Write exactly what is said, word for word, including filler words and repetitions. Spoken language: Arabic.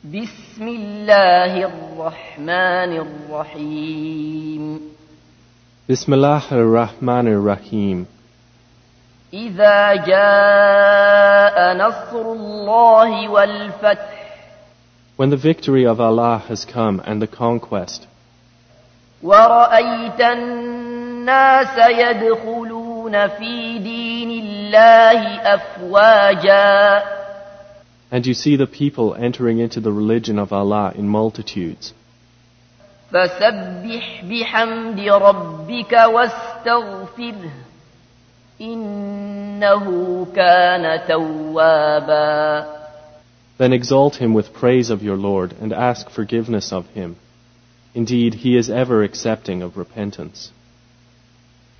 بسم الله الرحمن الرحيم Bismillah ar-Rahman ar-Rahim. إذا جاء نصر الله والفتح When the victory of Allah has come and the conquest, ورأيت الناس يدخلون في دين الله أفواجا and you see the people entering into the religion of Allah in multitudes, فسبح بحمد ربك واستغفره إنه كان توابا. then exalt him with praise of your Lord and ask forgiveness of him. Indeed, he is ever accepting of repentance.